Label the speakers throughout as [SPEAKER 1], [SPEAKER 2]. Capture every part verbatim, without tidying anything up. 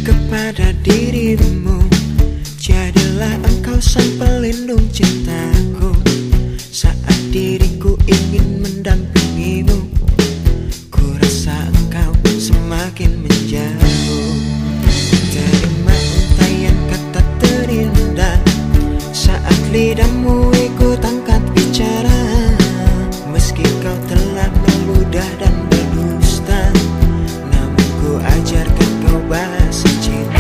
[SPEAKER 1] kepada dirimu. Jadilah engkau sang pelindung cintaku saat diriku ingin mendampingimu. Ku rasa engkau semakin menjauh. Terima untayan kata terindah saat lidahmu ikut angkat bicara. Meski kau telah meludah dan berdusta, namun ku ajarkan kau bahasa cinta.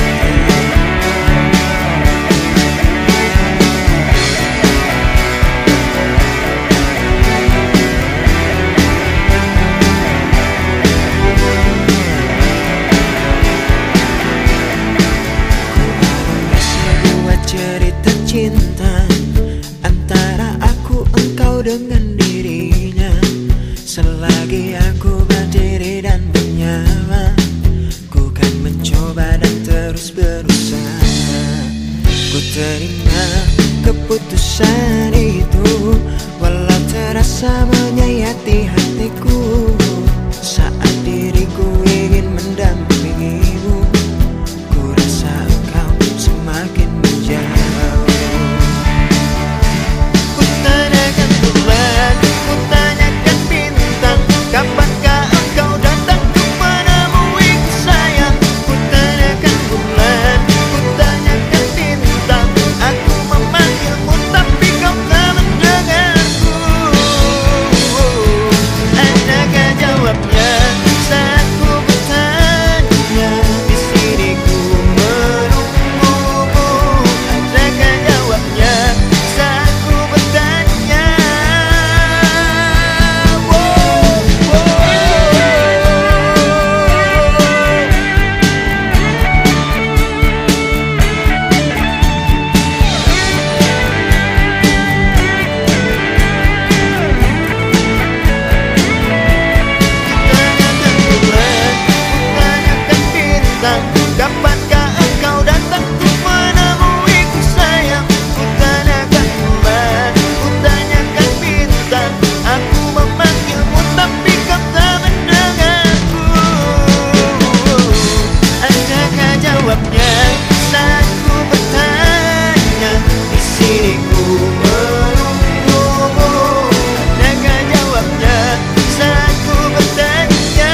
[SPEAKER 1] Cerita cinta antara aku engkau dengan dirinya. Selagi aku berdiri dan bernyawa, ku kan mencoba dan terus berusaha. Ku terima keputusan itu, walau terasa menyayati hatiku. Saat diriku ingin mendampingimu, ku rasa engkau semakin menjauh. Ku tanyakan bulan, ku tanyakan bintang, kapankah engkau datang untuk menemuiku sayang? Ku tanyakan bulan, ku tanyakan bintang, aku memanggilmu tapi kau tak mendengarku. Adakah jawabnya saat ku bertanya? Di sini ku menunggumu. Adakah jawabnya saat ku bertanya? Wow, kapankah engkau datang untuk menemuiku sayang? Ku tanyakan bulan, ku tanyakan bintang, aku memanggilmu tapi kau tak mendengarku. Adakah jawabnya saat ku bertanya? Di sini ku menunggumu. Adakah jawabnya saat ku bertanya?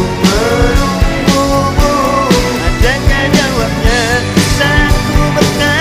[SPEAKER 1] Adakah jawabnya saat ku bertanya?